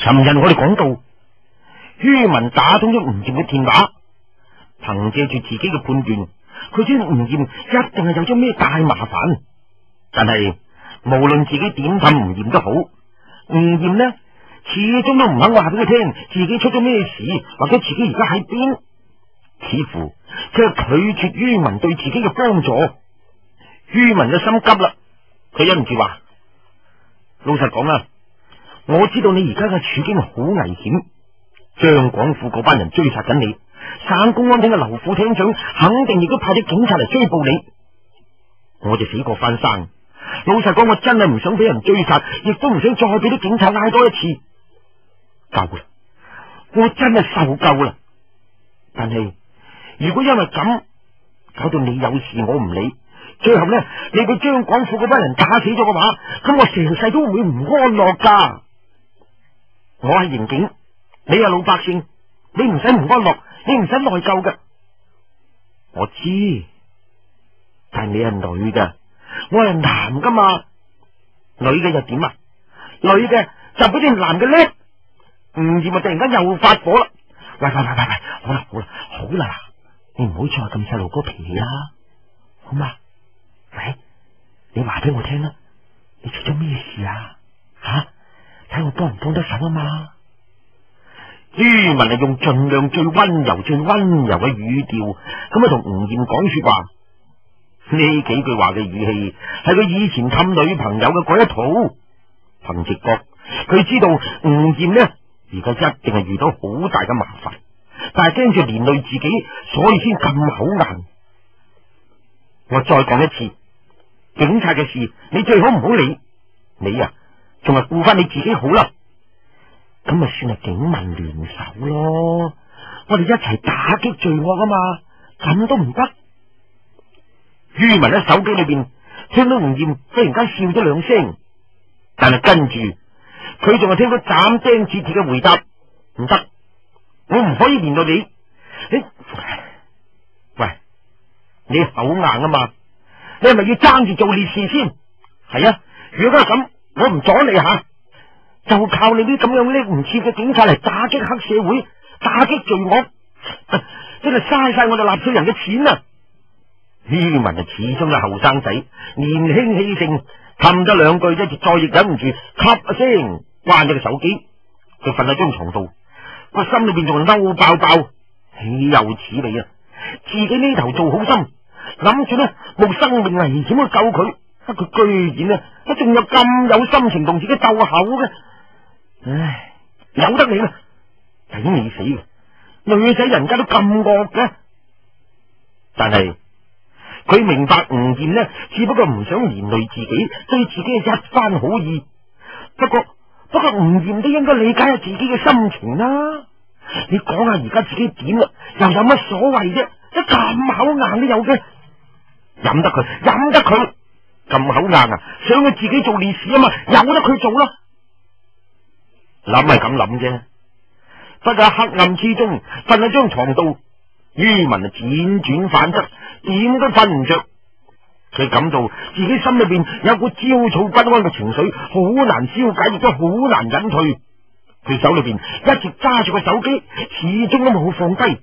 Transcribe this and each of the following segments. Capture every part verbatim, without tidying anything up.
尋日我哋講到，于文打通咗吳艷嘅電話，憑借住自己嘅判斷，佢知吳艷一定係有咗咩大麻煩。但係無論自己點氹吳艷都好，吳艷呢始終都唔肯話俾佢聽自己出咗咩事，或者自己而家喺邊，似乎佢係拒絕于文對自己嘅幫助。于文嘅心急啦，佢忍唔住話：老實講啦，我知道你而家嘅處境好危險，張廣富嗰班人追殺緊你，省公安廳嘅劉副廳長肯定亦都派啲警察嚟追捕你。我哋死過翻生，老實講，我真係唔想俾人追殺，亦都唔想再俾啲警察嗌多一次。夠啦，我真係受夠啦。但係如果因為咁搞到你有事我唔理，最後呢你俾張廣富嗰班人打死咗嘅話，咁我成世都會唔安樂噶。我係刑警，你係老百姓，你唔使唔安樂，你唔使內疚噶。我知，但係你係女嘅，我係男噶嘛。女嘅又點啊？女嘅就比啲男嘅叻。吳艷啊突然間又發火啦！喂喂喂喂喂，好啦好啦好啦，你唔好再咁細路哥脾氣啦，好嘛？喂，你話俾我聽啦，你出咗咩事啊？吓，睇我幫唔幫得手啊嘛？于文係用盡量最溫柔最溫柔嘅語調咁啊同吳艷講說話。呢幾句話嘅語氣係佢以前氹女朋友嘅嗰一套。憑直覺佢知道吳艷呢而家一定係遇到好大嘅麻煩，但係驚住連累自己，所以先咁口硬。我再講一次，警察嘅事你最好唔好理，你啊仲係顧翻你自己好啦。咁咪算係警民聯手咯，我哋一齊打擊罪惡啊嘛，咁都唔得。于文喺手機裏邊聽到吳艷忽然間笑咗兩聲，但係跟住佢仲係聽到斬釘截鐵嘅回答：唔得，我唔可以連累你。你喂，你口硬啊嘛，你係咪要爭住做烈士先？係啊，如果係咁，我唔阻你吓。就靠你啲咁樣叻唔切嘅警察嚟打擊黑社會，打擊罪惡，真係嘥晒我哋納稅人嘅錢啊！于文啊，始終係後生仔，年輕氣盛，氹咗兩句啫，就再亦忍唔住，咔一聲關咗個手機，佢瞓喺張床度，個心裏邊仲係嬲爆爆，豈有此理啊！自己呢頭做好心，諗住呢冇生命危險去救佢，佢居然呢，仲有咁有心情同自己鬥口嘅。唉，由得你啦，抵你死嘅，女仔人家都咁惡嘅。但係佢明白吳艷呢，只不過唔想連累自己，對自己嘅一番好意。不過不過吳艷都應該理解下自己嘅心情啦。你講下而家自己點啦，又有乜所謂啫？一咁口硬都有嘅，飲得佢，飲得佢，咁口硬啊！想佢自己做烈士啊嘛，由得佢做啦。諗係咁諗啫，不過黑暗之中瞓喺張床度，于文啊輾轉反側，點都瞓唔着。佢感到自己心裏邊有股焦躁不安嘅情緒，好難消解，亦都好難隱退。佢手裏邊一直揸住個手機，始終都冇放低。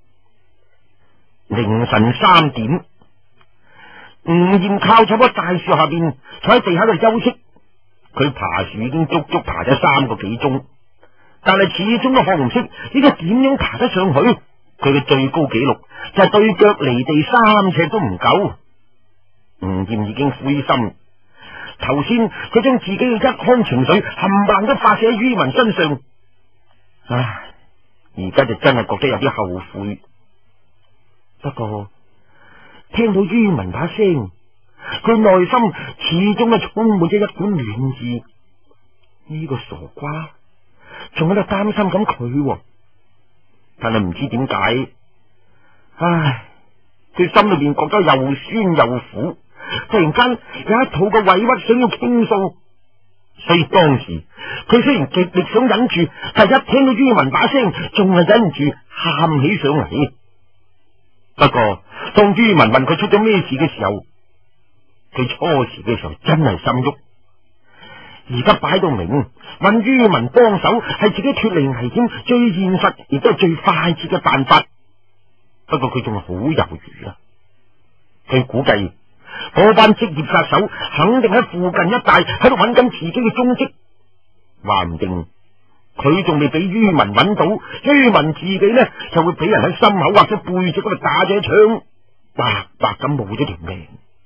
凌晨三點，吳艷靠喺棵大樹下邊坐喺地下度休息。佢爬樹已經足足爬咗三個幾鐘，但係始終都學唔識呢個點樣爬得上去。佢嘅最高紀錄就係對腳離地三尺都唔夠。吳艷已經灰心，頭先佢將自己嘅一腔情緒冚唪唥都發洩喺于文身上，唉，而家就真係覺得有啲後悔。不過聽到于文把聲，佢內心始終係充滿咗一股暖意。呢個傻瓜仲喺度擔心緊佢，但係唔知點解，唉，佢心裏邊覺得又酸又苦，突然間有一肚嘅委屈想要傾訴。所以當時佢雖然極力想忍住，但係一聽到于文把聲，仲係忍唔住喊起上嚟。不過當于文問佢出咗咩事嘅時候，佢初時嘅時候真係心喐， 而家擺到明，揾于文幫手係自己脫離危險最現實，亦都係最快捷嘅辦法。不過佢仲係好猶豫啊！佢估計嗰班職業殺手肯定喺附近一帶喺度揾緊自己嘅蹤跡，話唔定佢仲未俾于文揾到，于文自己呢就會俾人喺心口或者背脊嗰度打咗一槍，白白咁冇咗條命。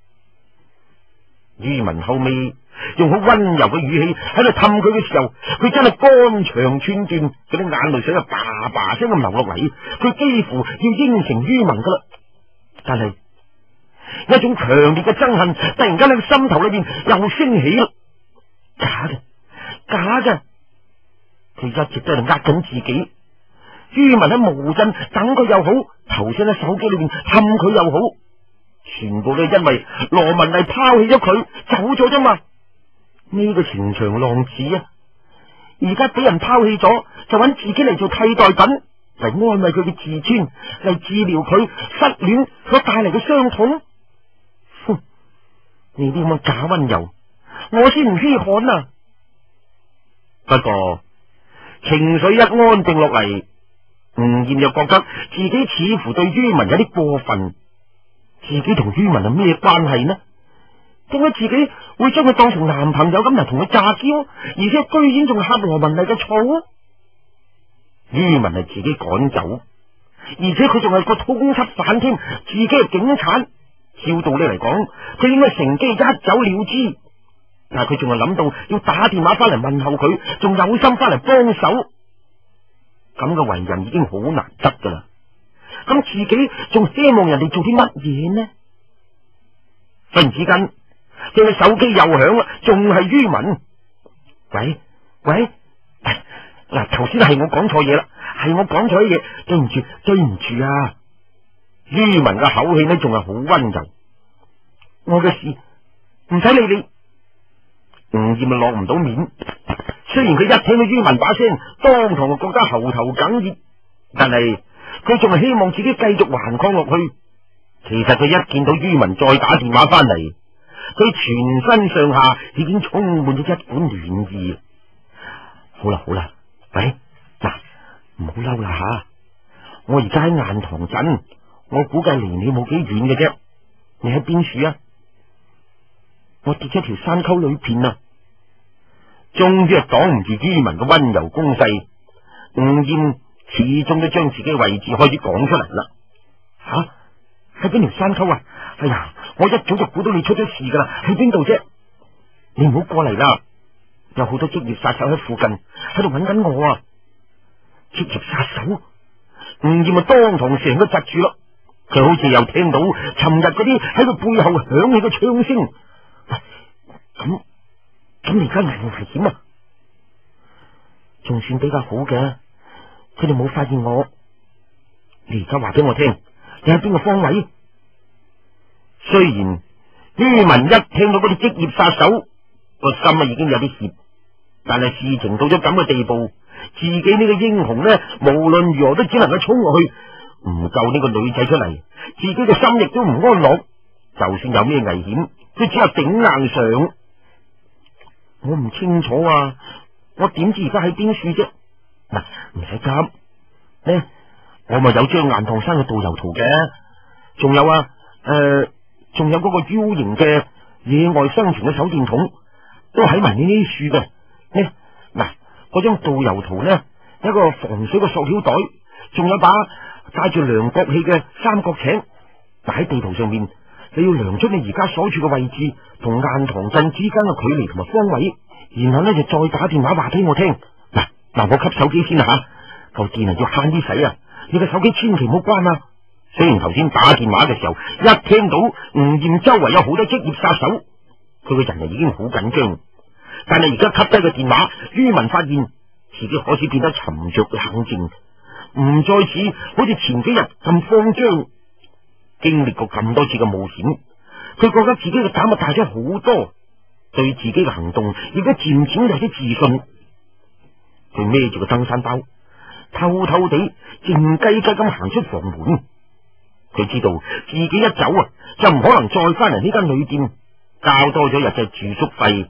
于文後尾用好溫柔嘅語氣喺度氹佢嘅時候，佢真係肝腸寸斷，嗰啲眼淚水啊叭叭聲咁流落嚟，佢幾乎要應承于文噶啦。但係一種強烈嘅憎恨突然間喺個心頭裏邊又升起啦，假嘅，假嘅，佢一直都喺度呃緊自己。于文喺無陣等佢又好，頭先喺手機裏邊氹佢又好，全部都係因為羅文麗拋棄咗佢走咗啫嘛。呢個情長浪子啊，而家俾人拋棄咗，就揾自己嚟做替代品，嚟安慰佢嘅自尊，嚟治療佢失戀所帶嚟嘅傷痛。哼，呢啲咁嘅假溫柔，我先唔稀罕啊！不過情緒一安定落嚟，吳艷又覺得自己似乎對于文有啲過分。自己同于文係咩關係呢？點解自己會將佢當成男朋友咁嚟同佢詐嬌，而且居然仲係恰羅文麗嘅醋啊？于文係自己趕走，而且佢仲係個通緝犯添，自己係警察，照道理嚟講，佢應該乘機一走了之。但係佢仲係諗到要打電話翻嚟問候佢，仲有心翻嚟幫手，咁嘅為人已經好難得噶啦。咁自己仲希望人哋做啲乜嘢呢？忽然之間，佢嘅手機又響啦，仲係于文。喂喂，嗱，頭先係我講錯嘢啦，係我講錯嘢，對唔住對唔住啊！于文嘅口氣呢，仲係好溫柔。我嘅事唔使理你。吳艷咪落唔到面，雖然佢一聽到于文把聲，當堂就覺得喉頭哽咽，但係佢仲係希望自己繼續頑抗落去。其實佢一見到于文再打電話翻嚟，佢全身上下已經充滿咗一股暖意。好啦好啦，喂，嗱，唔好嬲啦吓，我而家喺雁塘鎮，我估計離你冇幾遠嘅啫。你喺邊處啊？我跌咗條山溝裏邊啊！終於係擋唔住于文嘅溫柔攻勢，吳艷始終都將自己嘅位置開始講出嚟啦。吓、啊，喺邊條山溝啊？哎呀，我一早就估到你出咗事噶啦，喺邊度啫？你唔好過嚟啦，有好多職業殺手喺附近喺度揾緊我啊！職業殺手，吳艷啊當堂成個窒住咯，佢好似又聽到尋日嗰啲喺佢背後響起嘅槍聲。咁咁而家危唔危險啊？仲算比較好嘅，佢哋冇發現我。你而家話俾我聽，你喺邊個方位？雖然于文一聽到嗰啲職業殺手個心啊已經有啲怯，但係事情到咗咁嘅地步，自己呢個英雄呢，無論如何都只能夠衝落去，唔救呢個女仔出嚟，自己嘅心亦都唔安樂。就算有咩危險，都只有頂硬上。我唔清楚啊，我點知而家喺邊處啫？嗱，唔使急，呢我咪有張雁塘山嘅導遊圖嘅，仲有啊，誒，仲有嗰個 U 型嘅野外生存嘅手電筒，都喺埋呢啲處嘅。呢嗱，嗰張導遊圖呢，一個防水嘅塑料袋，仲有把帶住量角器嘅三角尺。嗱，喺地圖上面，你要量出你而家所處嘅位置同雁塘鎮之間嘅距離同埋方位，然後呢就再打電話話俾我聽。嗱嗱，我吸手機先啦吓，嚿電啊要慳啲使啊！你個手機千祈唔好關啊！雖然頭先打電話嘅時候，一聽到吳艷周圍有好多職業殺手，佢個人啊已經好緊張，但係而家吸低個電話，于文發現自己開始變得沉着冷靜，唔再似好似前幾日咁慌張。經歷過咁多次嘅冒險，佢覺得自己嘅膽啊大咗好多，對自己嘅行動亦都漸漸有啲自信。佢孭住個登山包，偷偷地靜雞雞咁行出房門。佢知道自己一走啊，就唔可能再翻嚟呢間旅店，交多咗日嘅住宿費，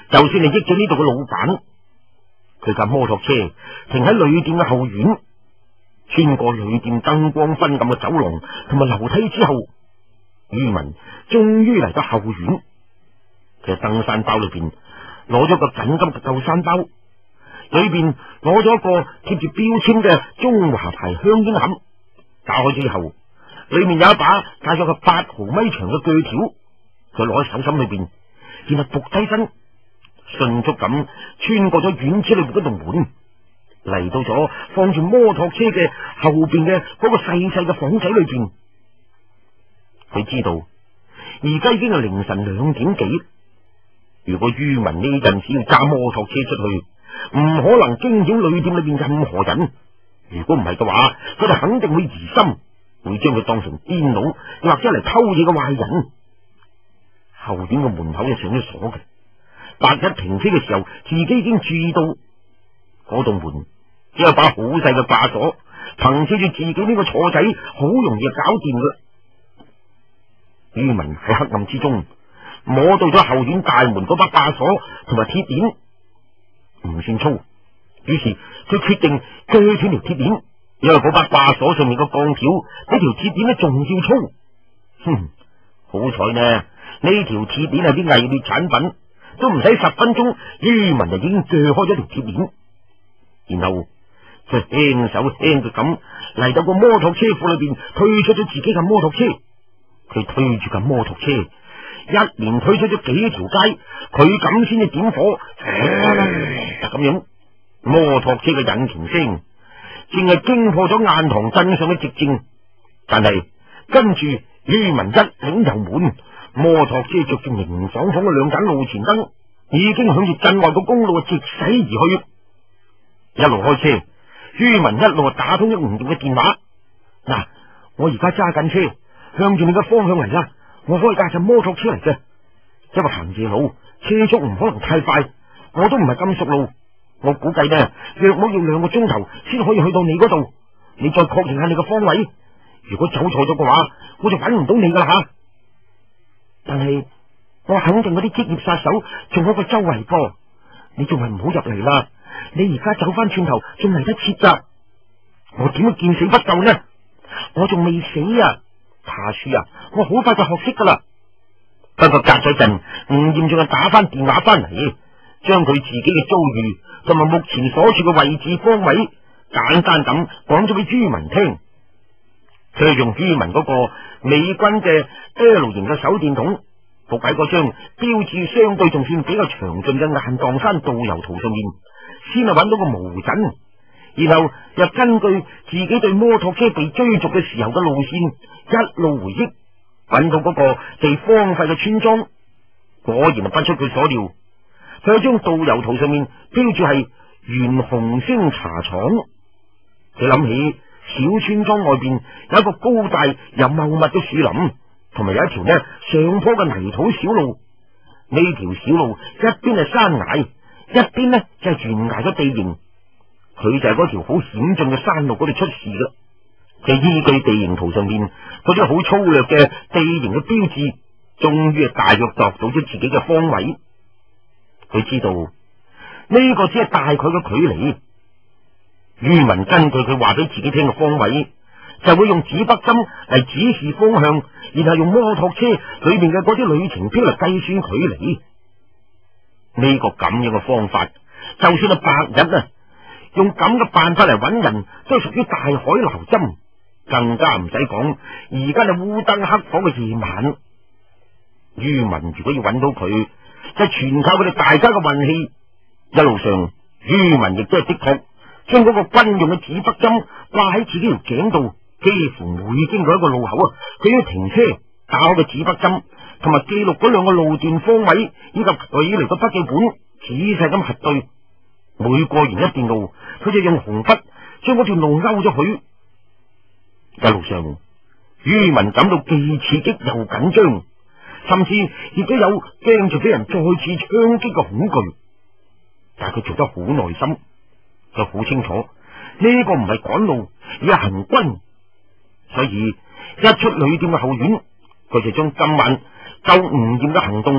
就算係益咗呢度嘅老闆，佢架摩托車停喺旅店嘅後院，穿過旅店燈光昏暗嘅走廊同埋樓梯之後，于文終於嚟到後院。佢喺登山包裏邊攞咗個緊急嘅救生包，裏邊攞咗一個貼住標籤嘅中華牌香煙盒。打開之後，裏面有一把帶咗個八毫米長嘅鋸條，佢攞喺手心裏邊，然後伏低身，迅速咁穿過咗院子裏邊嗰道門，嚟到咗放住摩托車嘅後邊嘅嗰個細細嘅房仔裏邊。佢知道而家已經係凌晨兩點幾，如果于文呢陣時要揸摩托車出去，唔可能驚擾旅店裏邊任何人。如果唔係嘅話，佢哋肯定會疑心，會將佢當成癲佬或者嚟偷嘢嘅壞人。後院嘅門口就上咗鎖嘅，白日停車嘅時候，自己已經注意到嗰道門只有把好細嘅掛鎖，憑借住自己呢個錯仔，好容易就搞掂噶啦。于文喺黑暗之中摸到咗後院大門嗰把掛鎖同埋鐵鏈，唔算粗，於是佢決定鋸斷條鐵鏈，因為嗰把掛鎖上面個鋼條比條鐵鏈咧仲要粗。哼，好彩呢，呢條鐵鏈係啲偽劣產品，都唔使十分鐘，于文就已經鋸開咗條鐵鏈，然後佢輕手輕腳咁嚟到個摩托車庫裏邊，推出咗自己嘅摩托車。佢推住架摩托車，一連推出咗幾條街，佢咁先至點火，就咁樣。摩托車嘅引擎聲淨係驚破咗雁塘鎮上嘅寂靜，但係跟住于文一擰油門，摩托車着住明晃晃嘅兩盞路前燈，已經向住鎮外嘅公路直駛而去。一路開車，于文一路打通咗吳掂嘅電話。嗱，我而家揸緊車向住你嘅方向嚟啦，我開架就摩托車嚟嘅，因為行夜路，車速唔可能太快，我都唔係咁熟路，我估計呢，約莫要兩個鐘頭先可以去到你嗰度，你再確認下你嘅方位，如果走錯咗嘅話，我就揾唔到你噶啦吓。但係我肯定嗰啲職業殺手仲喺個周圍噃，你仲係唔好入嚟啦，你而家走翻轉頭仲嚟得切咋，我點會見死不救呢？我仲未死啊！爬樹啊！我好快就學識噶啦。不過隔咗陣，吳艷仲係打翻電話翻嚟，將佢自己嘅遭遇同埋目前所處嘅位置方位簡單咁講咗俾于文聽。佢用于文嗰個美軍嘅 L 型嘅手電筒，伏喺嗰張標誌相對仲算比較詳盡嘅雁蕩山導遊圖上面，先係揾到個毛疹。然後又根據自己對摩托車被追逐嘅時候嘅路線一路回憶，揾到嗰個被荒廢嘅村莊。果然係不出佢所料，佢喺張導遊圖上面標注係袁鴻星茶廠。佢諗起小村莊外邊有一個高大又茂密嘅樹林，同埋有一條呢上坡嘅泥土小路。呢條小路一邊係山崖，一邊呢就係懸崖嘅地形。佢就係嗰條好險峻嘅山路嗰度出事噶。佢依據地形圖上面嗰啲好粗略嘅地形嘅標誌，終於係大約度到咗自己嘅方位。佢知道呢個只係大概嘅距離。于文根據佢話俾自己聽嘅方位，就會用指北針嚟指示方向，然後用摩托車裏面嘅嗰啲旅程表嚟計算距離。呢個咁樣嘅方法，就算係白日啊，用咁嘅辦法嚟揾人，都係屬於大海撈針，更加唔使講而家係烏燈黑火嘅夜晚。于文如果要揾到佢，就全靠佢哋大家嘅運氣。一路上，于文亦都係的確將嗰個軍用嘅指北針掛喺自己條頸度，幾乎每經過一個路口啊，佢要停車打開個指北針，同埋記錄嗰兩個路段方位，以及佢嚟個筆記本，仔細咁核對。每過完一段路，佢就用紅筆將嗰段路勾咗佢。一路上，于文感到既刺激又緊張，甚至亦都有驚住俾人再次槍擊嘅恐懼。但係佢做得好耐心，佢好清楚呢個唔係趕路，而係行軍。所以一出旅店嘅後院，佢就將今晚救吳艷嘅行動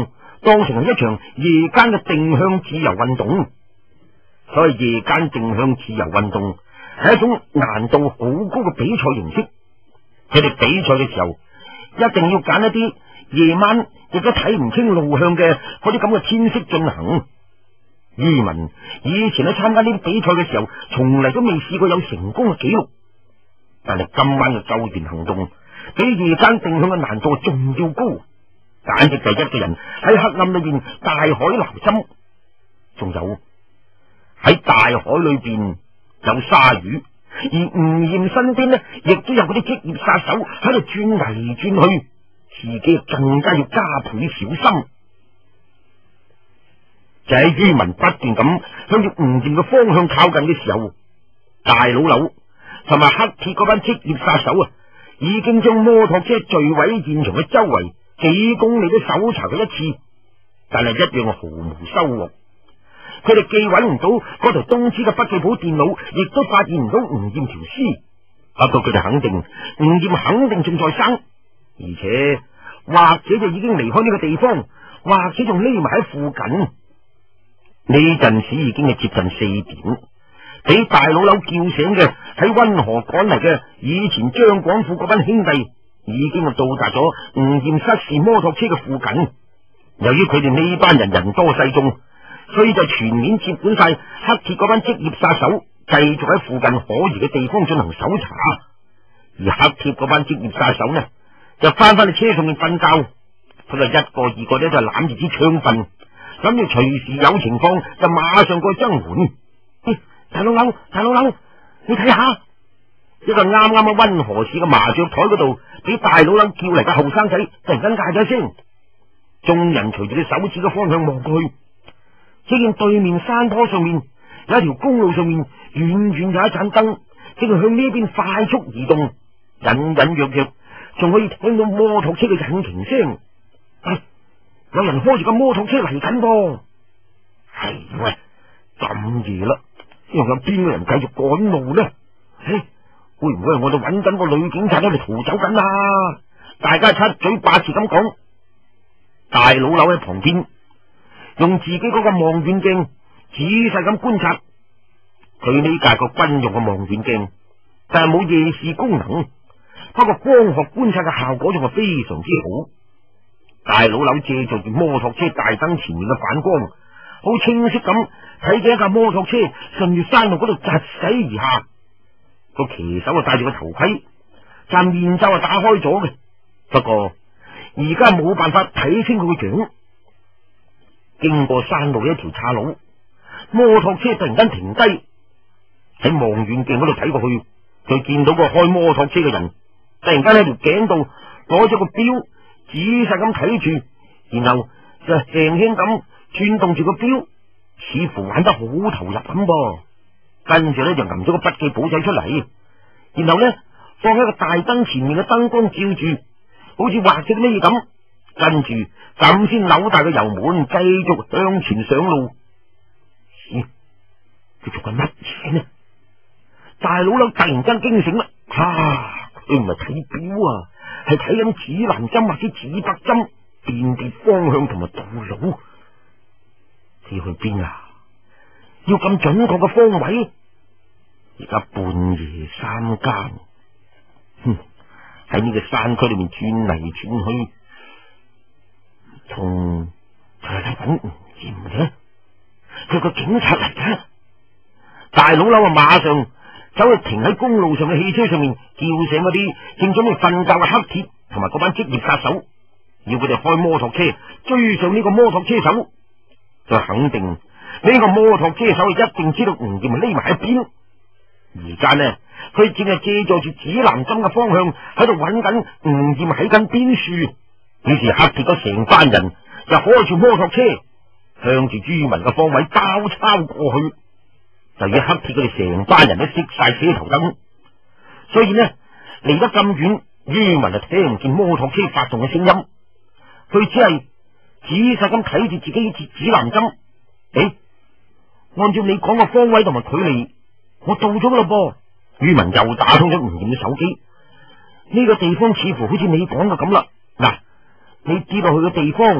當成係一場夜間嘅定向自由運動。所謂夜間定向自由運動係一種難度好高嘅比賽形式。佢哋比賽嘅時候，一定要揀一啲夜晚亦都睇唔清路向嘅嗰啲咁嘅天色進行。于文以前喺參加呢啲比賽嘅時候，從嚟都未試過有成功嘅紀錄。但係今晚嘅救援行動比夜間定向嘅難度仲要高，簡直就係一個人喺黑暗裏邊大海撈針。仲有喺大海裏邊有鯊魚，而吳艷身邊呢亦都有嗰啲職業殺手喺度轉嚟轉去，自己更加要加倍小心。就喺于文不斷咁向住吳艷嘅方向靠近嘅時候，大老柳同埋黑鐵嗰班職業殺手啊，已經將摩托車墜毀現場嘅周圍幾公里都搜查過一次，但係一樣毫無收穫。佢哋既揾唔到嗰台東芝嘅筆記簿電腦，亦都發現唔到吳艷條屍。不過佢哋肯定吳艷肯定仲在生，而且或者就已經離開呢個地方，或者仲匿埋喺附近。呢陣時已經係接近四點，俾大老柳叫醒嘅喺溫河趕嚟嘅以前張廣富嗰班兄弟，已經係到達咗吳艷失事摩托車嘅附近。由於佢哋呢班人人多勢眾，所以就全面接管晒黑鐵嗰班職業殺手，繼續喺附近可疑嘅地方進行搜查。而黑鐵嗰班職業殺手呢，就翻返去車上面瞓覺，佢哋一個二個咧就攬住支槍瞓，諗住隨時有情況就馬上過去增援。欸、大老柳，大老柳，你睇下，一個啱啱喺溫河市嘅麻雀台嗰度俾大老柳叫嚟嘅後生仔，突然間嗌咗一聲，眾人隨住佢手指嘅方向望過去，只見對面山坡上面有一條公路上面遠遠有一盞燈，正係向呢邊快速移動，隱隱約約仲可以聽到摩托車嘅引擎聲。哎，有人開住個摩托車嚟緊噃。係喂，咁夜啦，又有邊個人繼續趕路呢？唉，會唔會係我哋揾緊個女警察喺度逃走緊啊？大家七嘴八舌咁講。大老柳喺旁邊用自己嗰個望遠鏡仔細咁觀察，佢呢架個軍用嘅望遠鏡，但係冇夜視功能，不過光學觀察嘅效果仲係非常之好。大老柳借助住摩托車大燈前面嘅反光，好清晰咁睇見一架摩托車順住山路嗰度疾駛而下，個騎手啊戴住個頭盔，但面罩啊打開咗嘅，不過而家冇辦法睇清佢個樣。經過山路嘅一條岔路，摩托車突然間停低，喺望遠鏡嗰度睇過去，佢見到個開摩托車嘅人突然間喺條頸度攞咗個錶，仔細咁睇住，然後就輕輕咁轉動住個錶，似乎玩得好投入咁噃。跟住咧就揞咗個筆記簿仔出嚟，然後咧放喺個大燈前面嘅燈光照住，好似畫隻咩咁。跟住咁先扭大個油門，繼續向前上路。咦，佢做緊乜嘢呢？大老柳突然間驚醒啦！啊，佢唔係睇錶啊，係睇緊指南針或者指北針，辨別方向同埋道路。你去邊啊？要咁準確嘅方位？而家半夜三更，哼，喺呢個山區裏面轉嚟轉去。同佢嚟揾吳艷嘅，佢個警察嚟嘅。大老柳啊，馬上走去停喺公路上嘅汽車上面，叫醒嗰啲正準備瞓覺嘅黑鐵同埋嗰班職業殺手，要佢哋開摩托車追上呢個摩托車手。佢肯定呢個摩托車手一定知道吳艷匿埋喺邊。而家呢，佢淨係借助住指南針嘅方向喺度揾緊吳艷喺緊邊處。於是黑鐵嗰成班人就開住摩托車向住于文嘅方位包抄過去。就以黑鐵佢哋成班人都熄晒車頭燈，所以呢離得咁遠，于文就聽唔見摩托車發動嘅聲音。佢只係仔細咁睇住自己嘅指南針。誒，按照你講嘅方位同埋距離，我到咗啦噃。于文又打通咗吳艷嘅手機。呢個地方似乎好似你講嘅咁啦。嗱，你跌落去嘅地方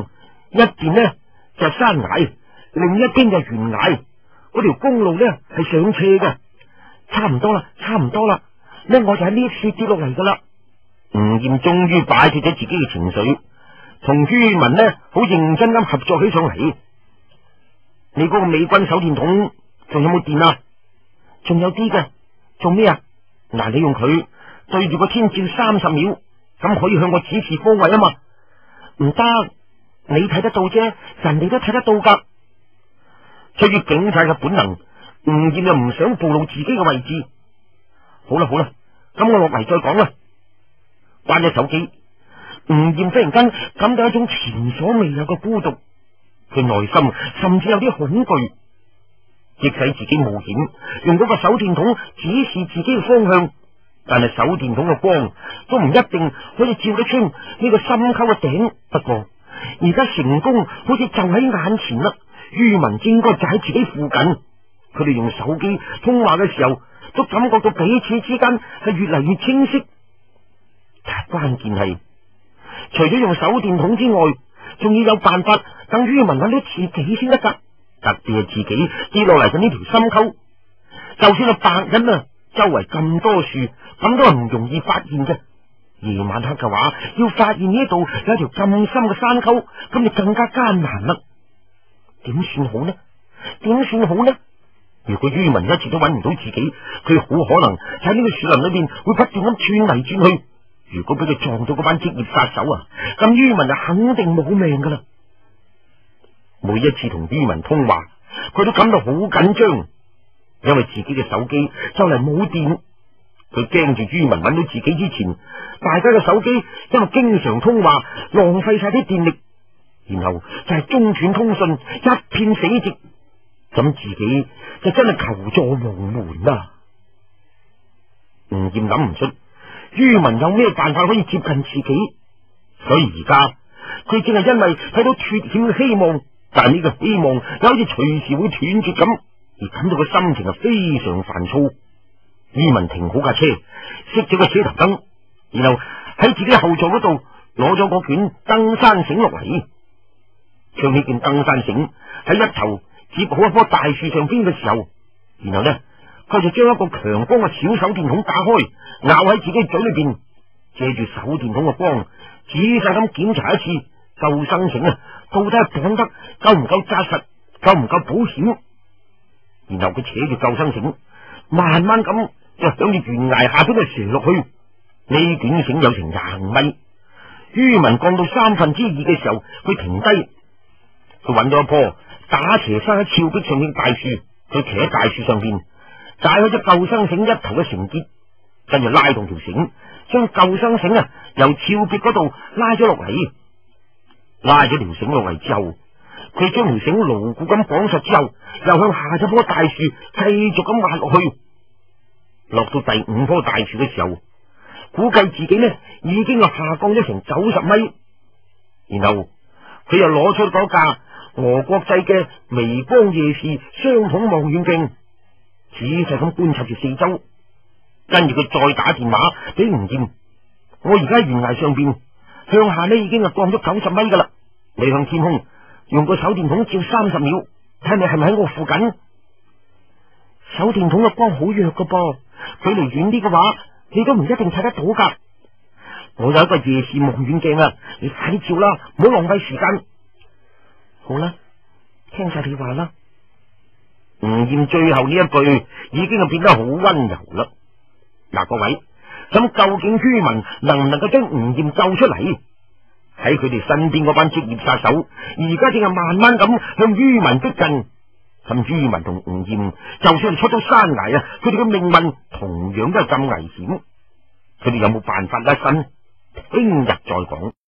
一邊呢就係山崖，另一邊就係懸崖。嗰條公路呢係上斜嘅，差唔多啦，差唔多啦，呢我就喺呢處跌落嚟噶啦。吳艷終於擺脫咗自己嘅情緒，同于文呢好認真咁合作起上嚟。你嗰個美軍手電筒仲有冇電啊？仲有啲嘅，做咩啊？嗱，你用佢對住個天照三十秒，咁可以向我指示方位啊嘛？唔得，你睇得到啫，人哋都睇得到噶。出於警察嘅本能，吳艷又唔想暴露自己嘅位置。好啦好啦，咁我落嚟再講啦。關咗手機，吳艷忽然間感到一種前所未有嘅孤獨，佢內心甚至有啲恐懼。即使自己冒險用嗰個手電筒指示自己嘅方向，但係手電筒嘅光都唔一定可以照得穿呢個深溝嘅頂。不過而家成功好似就喺眼前啦，于文應該就喺自己附近。佢哋用手機通話嘅時候，都感覺到彼此之間係越嚟越清晰。但係關鍵係，除咗用手電筒之外，仲要有辦法等于文揾到自己先得噶。特別係自己跌落嚟嘅呢條深溝，就算係白人啊，周圍咁多樹，咁都係唔容易發現嘅。夜晚黑嘅話，要發現呢度有一條咁深嘅山溝，咁就更加艱難啦。點算好呢？點算好呢？如果于文一直都揾唔到自己，佢好可能喺呢個樹林裏邊會不斷咁轉嚟轉去。如果俾佢撞到嗰班職業殺手啊，咁于文就肯定冇命噶啦。每一次同于文通話，佢都感到好緊張，因為自己嘅手機就嚟冇電。佢驚住于文揾到自己之前，大家嘅手機因為經常通話浪費晒啲電力，然後就係中斷通訊，一片死寂，咁自己就真係求助無門啦。吳艷諗唔出于文有咩辦法可以接近自己，所以而家佢正係因為睇到脫險嘅希望，但呢個希望又好似隨時會斷絕咁，而感到個心情係非常煩躁。于文停好架車，熄咗個車頭燈，然後喺自己後座嗰度攞咗個卷登山繩落嚟，將呢件登山繩喺一頭接好一棵大樹上邊嘅時候，然後呢，佢就將一個強光嘅小手電筒打開，咬喺自己嘴裏邊，借住手電筒嘅光，仔細咁檢查一次救生繩啊，到底係綁得夠唔夠紮實，夠唔夠保險。然後佢扯住救生繩，慢慢咁就向住懸崖下邊度射落去。呢卷繩有成廿五米，于文降到三分之二嘅時候，佢停低，佢揾到一棵打斜生喺峭壁上面大樹，佢騎喺大樹上邊，解開咗救生繩一頭嘅繩結，跟住拉動條繩，將救生繩啊由峭壁嗰度拉咗落嚟。拉咗條繩落嚟之後，佢將條繩牢固咁綁實之後，又向下咗棵大樹繼續咁滑落去。落到第五棵大樹嘅時候，估計自己呢已經係下降咗成九十米。然後佢又攞出嗰架俄國製嘅微光夜視雙筒望遠鏡，仔細咁觀察住四周。跟住佢再打電話俾吳艷，我而家喺懸崖上邊，向下呢已經係降咗九十米噶啦。你向天空用個手電筒照三十秒，睇你係咪喺我附近。手電筒嘅光好弱噶噃，距離遠啲嘅話，你都唔一定睇得到噶。我有一個夜視望遠鏡啊，你快啲照啦，唔好浪費時間。好啦，聽晒你話啦。吳艷最後呢一句已經係變得好溫柔啦。嗱，各位，咁究竟于文能唔能夠將吳艷救出嚟？喺佢哋身邊嗰班職業殺手，而家正係慢慢咁向于文逼近。咁于文同吳艷就算係出到山崖啊，佢哋嘅命運同樣都係咁危險。佢哋有冇辦法甩身？聽日再講。